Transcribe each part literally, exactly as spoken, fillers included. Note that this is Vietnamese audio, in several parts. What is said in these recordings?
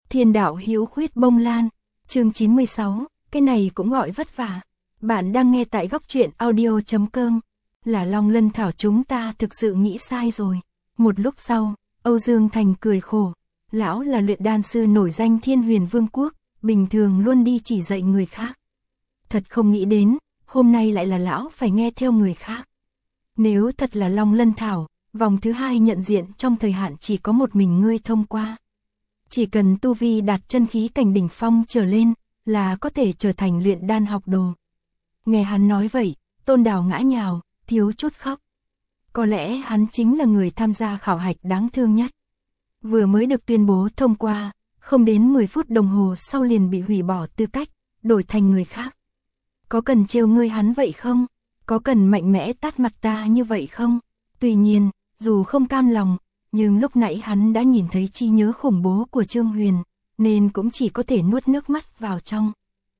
Thiên đạo hữu khuyết bông lan, chương chín mươi sáu, cái này cũng gọi vất vả. Bạn đang nghe tại góc truyện audio chấm com. Là Long Lân Thảo, chúng ta thực sự nghĩ sai rồi. Một lúc sau, Âu Dương Thành cười khổ. Lão là luyện đan sư nổi danh Thiên Huyền Vương quốc, bình thường luôn đi chỉ dạy người khác. Thật không nghĩ đến, hôm nay lại là lão phải nghe theo người khác. Nếu thật là Long Lân Thảo, vòng thứ hai nhận diện trong thời hạn chỉ có một mình ngươi thông qua. Chỉ cần tu vi đạt chân khí cảnh đỉnh phong trở lên, là có thể trở thành luyện đan học đồ. Nghe hắn nói vậy, Tôn Đào ngã nhào, thiếu chút khóc. Có lẽ hắn chính là người tham gia khảo hạch đáng thương nhất. Vừa mới được tuyên bố thông qua, không đến mười phút đồng hồ sau liền bị hủy bỏ tư cách, đổi thành người khác. Có cần trêu ngươi hắn vậy không? Có cần mạnh mẽ tát mặt ta như vậy không? Tuy nhiên, dù không cam lòng, nhưng lúc nãy hắn đã nhìn thấy trí nhớ khủng bố của Trương Huyền, nên cũng chỉ có thể nuốt nước mắt vào trong.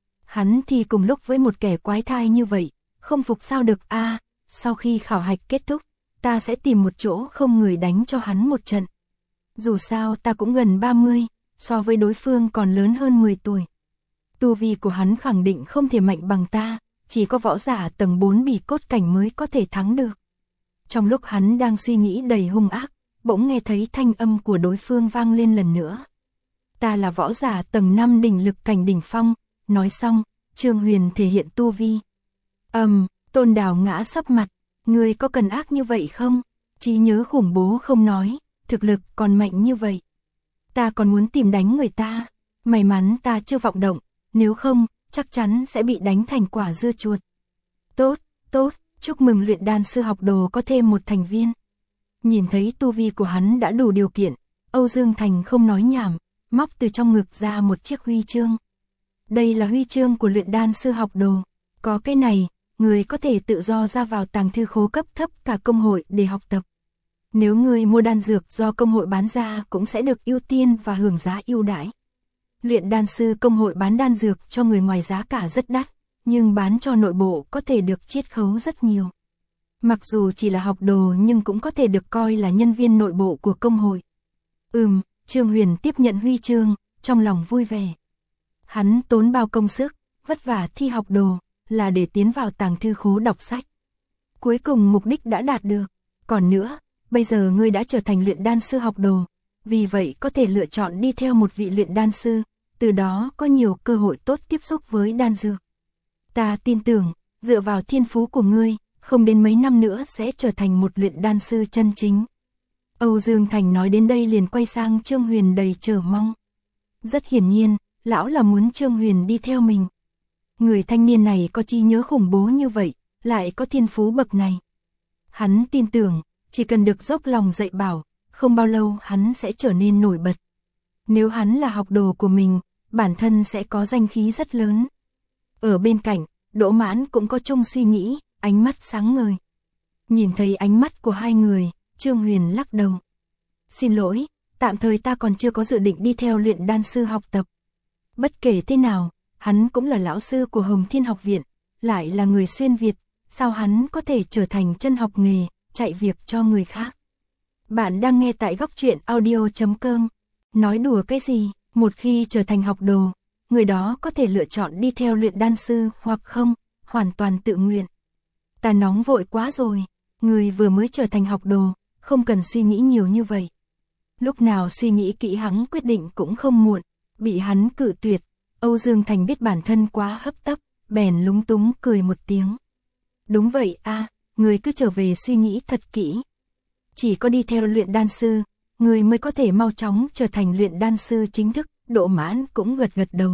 Hắn thì cùng lúc với một kẻ quái thai như vậy, không phục sao được a. À, sau khi khảo hạch kết thúc, ta sẽ tìm một chỗ không người đánh cho hắn một trận. Dù sao ta cũng gần ba mươi, so với đối phương còn lớn hơn mười tuổi. Tu vi của hắn khẳng định không thể mạnh bằng ta, chỉ có võ giả tầng bốn bỉ cốt cảnh mới có thể thắng được. Trong lúc hắn đang suy nghĩ đầy hung ác, bỗng nghe thấy thanh âm của đối phương vang lên lần nữa. Ta là võ giả tầng năm đỉnh lực cảnh đỉnh phong. Nói xong, Trương Huyền thể hiện tu vi. Ầm, um, Tôn Đào ngã sấp mặt. Ngươi có cần ác như vậy không? Trí nhớ khủng bố không nói, thực lực còn mạnh như vậy. Ta còn muốn tìm đánh người ta. May mắn ta chưa vọng động, nếu không, chắc chắn sẽ bị đánh thành quả dưa chuột. Tốt, tốt, chúc mừng luyện đan sư học đồ có thêm một thành viên. Nhìn thấy tu vi của hắn đã đủ điều kiện, Âu Dương Thành không nói nhảm, móc từ trong ngực ra một chiếc huy chương. Đây là huy chương của luyện đan sư học đồ. Có cái này, người có thể tự do ra vào tàng thư khố cấp thấp cả công hội để học tập. Nếu người mua đan dược do công hội bán ra cũng sẽ được ưu tiên và hưởng giá ưu đãi. Luyện đan sư công hội bán đan dược cho người ngoài giá cả rất đắt, nhưng bán cho nội bộ có thể được chiết khấu rất nhiều. Mặc dù chỉ là học đồ nhưng cũng có thể được coi là nhân viên nội bộ của công hội. Ừm, Trương Huyền tiếp nhận huy chương, trong lòng vui vẻ. Hắn tốn bao công sức, vất vả thi học đồ, là để tiến vào tàng thư khố đọc sách. Cuối cùng mục đích đã đạt được. Còn nữa, bây giờ ngươi đã trở thành luyện đan sư học đồ, vì vậy có thể lựa chọn đi theo một vị luyện đan sư, từ đó có nhiều cơ hội tốt tiếp xúc với đan dược. Ta tin tưởng, dựa vào thiên phú của ngươi, không đến mấy năm nữa sẽ trở thành một luyện đan sư chân chính. Âu Dương Thành nói đến đây liền quay sang Trương Huyền đầy chờ mong. Rất hiển nhiên, lão là muốn Trương Huyền đi theo mình. Người thanh niên này có trí nhớ khủng bố như vậy, lại có thiên phú bậc này. Hắn tin tưởng, chỉ cần được dốc lòng dạy bảo, không bao lâu hắn sẽ trở nên nổi bật. Nếu hắn là học đồ của mình, bản thân sẽ có danh khí rất lớn. Ở bên cạnh, Đỗ Mãn cũng có chung suy nghĩ, ánh mắt sáng ngời. Nhìn thấy ánh mắt của hai người, Trương Huyền lắc đầu. Xin lỗi, tạm thời ta còn chưa có dự định đi theo luyện đan sư học tập. Bất kể thế nào, hắn cũng là lão sư của Hồng Thiên học viện, lại là người xuyên Việt, sao hắn có thể trở thành chân học nghề, chạy việc cho người khác. Bạn đang nghe tại góc truyện audio chấm com. Nói đùa cái gì, một khi trở thành học đồ, người đó có thể lựa chọn đi theo luyện đan sư hoặc không, hoàn toàn tự nguyện. Ta nóng vội quá rồi, người vừa mới trở thành học đồ, không cần suy nghĩ nhiều như vậy. Lúc nào suy nghĩ kỹ hắn quyết định cũng không muộn, bị hắn cự tuyệt, Âu Dương Thành biết bản thân quá hấp tấp, bèn lúng túng cười một tiếng. Đúng vậy a, à, người cứ trở về suy nghĩ thật kỹ. Chỉ có đi theo luyện đan sư, người mới có thể mau chóng trở thành luyện đan sư chính thức. Đỗ Mãn cũng gật gật đầu.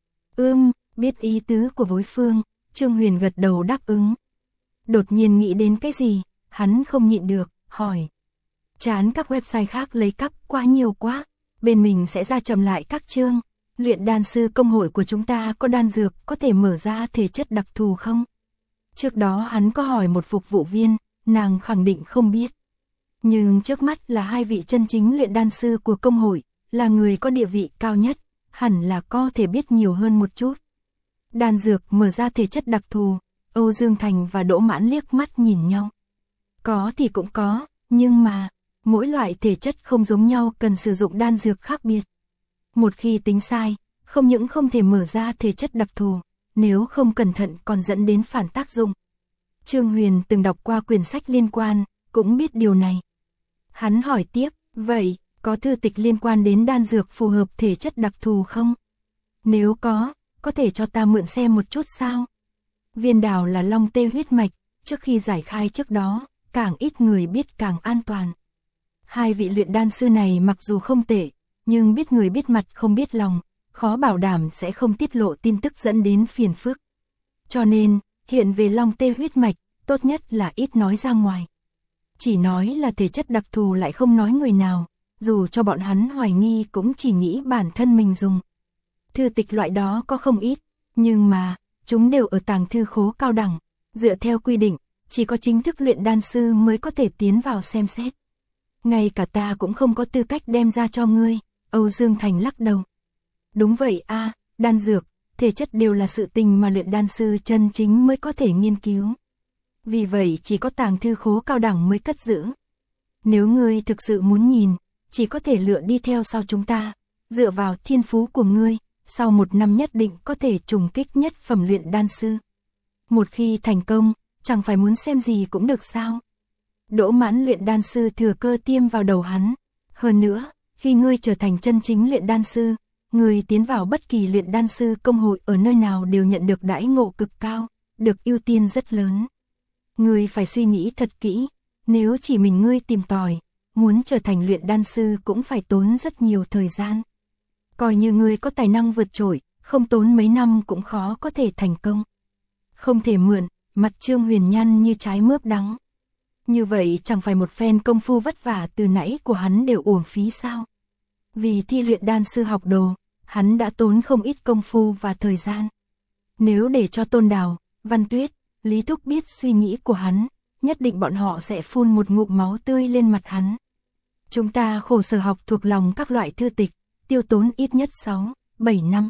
Ưm, biết ý tứ của đối phương, Trương Huyền gật đầu đáp ứng. Đột nhiên nghĩ đến cái gì, hắn không nhịn được, hỏi. Chán các website khác lấy cắp quá nhiều quá, bên mình sẽ ra chậm lại các chương. Luyện đan sư công hội của chúng ta có đan dược có thể mở ra thể chất đặc thù không? Trước đó hắn có hỏi một phục vụ viên, nàng khẳng định không biết. Nhưng trước mắt là hai vị chân chính luyện đan sư của công hội, là người có địa vị cao nhất, hẳn là có thể biết nhiều hơn một chút. Đan dược mở ra thể chất đặc thù, Âu Dương Thành và Đỗ Mãn liếc mắt nhìn nhau. Có thì cũng có, nhưng mà, mỗi loại thể chất không giống nhau cần sử dụng đan dược khác biệt. Một khi tính sai, không những không thể mở ra thể chất đặc thù, nếu không cẩn thận còn dẫn đến phản tác dụng. Trương Huyền từng đọc qua quyển sách liên quan, cũng biết điều này. Hắn hỏi tiếp, vậy, có thư tịch liên quan đến đan dược phù hợp thể chất đặc thù không? Nếu có, có thể cho ta mượn xem một chút sao? Viên đào là long tê huyết mạch, trước khi giải khai trước đó, càng ít người biết càng an toàn. Hai vị luyện đan sư này mặc dù không tệ, nhưng biết người biết mặt không biết lòng, khó bảo đảm sẽ không tiết lộ tin tức dẫn đến phiền phức. Cho nên, hiện về long tê huyết mạch, tốt nhất là ít nói ra ngoài. Chỉ nói là thể chất đặc thù lại không nói người nào, dù cho bọn hắn hoài nghi cũng chỉ nghĩ bản thân mình dùng. Thư tịch loại đó có không ít, nhưng mà, chúng đều ở tàng thư khố cao đẳng, dựa theo quy định, chỉ có chính thức luyện đan sư mới có thể tiến vào xem xét. Ngay cả ta cũng không có tư cách đem ra cho ngươi, Âu Dương Thành lắc đầu. Đúng vậy a, đan dược, thể chất đều là sự tình mà luyện đan sư chân chính mới có thể nghiên cứu. Vì vậy chỉ có tàng thư khố cao đẳng mới cất giữ. Nếu ngươi thực sự muốn nhìn, chỉ có thể lựa đi theo sau chúng ta, dựa vào thiên phú của ngươi, sau một năm nhất định có thể trùng kích nhất phẩm luyện đan sư. Một khi thành công, chẳng phải muốn xem gì cũng được sao? Đỗ Mãn luyện đan sư thừa cơ tiêm vào đầu hắn. Hơn nữa, khi ngươi trở thành chân chính luyện đan sư, ngươi tiến vào bất kỳ luyện đan sư công hội ở nơi nào đều nhận được đãi ngộ cực cao, được ưu tiên rất lớn. Ngươi phải suy nghĩ thật kỹ, nếu chỉ mình ngươi tìm tòi, muốn trở thành luyện đan sư cũng phải tốn rất nhiều thời gian. Coi như ngươi có tài năng vượt trội, không tốn mấy năm cũng khó có thể thành công. Không thể mượn, mặt Trương Huyền nhăn như trái mướp đắng. Như vậy chẳng phải một phen công phu vất vả từ nãy của hắn đều uổng phí sao? Vì thi luyện đan sư học đồ, hắn đã tốn không ít công phu và thời gian. Nếu để cho Tôn Đào, Văn Tuyết, Lý Thúc biết suy nghĩ của hắn, nhất định bọn họ sẽ phun một ngụm máu tươi lên mặt hắn. Chúng ta khổ sở học thuộc lòng các loại thư tịch, tiêu tốn ít nhất sáu, bảy năm.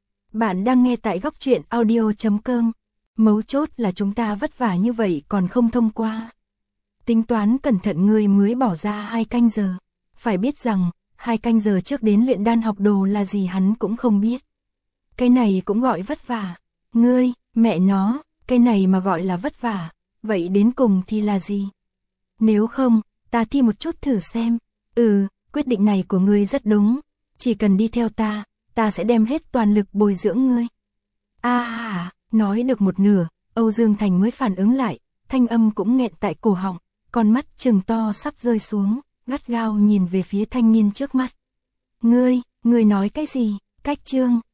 Bạn đang nghe tại góc truyện audio chấm com. Mấu chốt là chúng ta vất vả như vậy còn không thông qua. Tính toán cẩn thận người mới bỏ ra hai canh giờ. Phải biết rằng, hai canh giờ trước đến luyện đan học đồ là gì hắn cũng không biết. Cái này cũng gọi vất vả. Ngươi, mẹ nó, cái này mà gọi là vất vả, vậy đến cùng thì là gì? Nếu không, ta thi một chút thử xem. Ừ, quyết định này của ngươi rất đúng. Chỉ cần đi theo ta, ta sẽ đem hết toàn lực bồi dưỡng ngươi. À, à, nói được một nửa, Âu Dương Thành mới phản ứng lại, thanh âm cũng nghẹn tại cổ họng, con mắt trừng to sắp rơi xuống, gắt gao nhìn về phía thanh niên trước mắt. Ngươi, ngươi nói cái gì? Cách Trương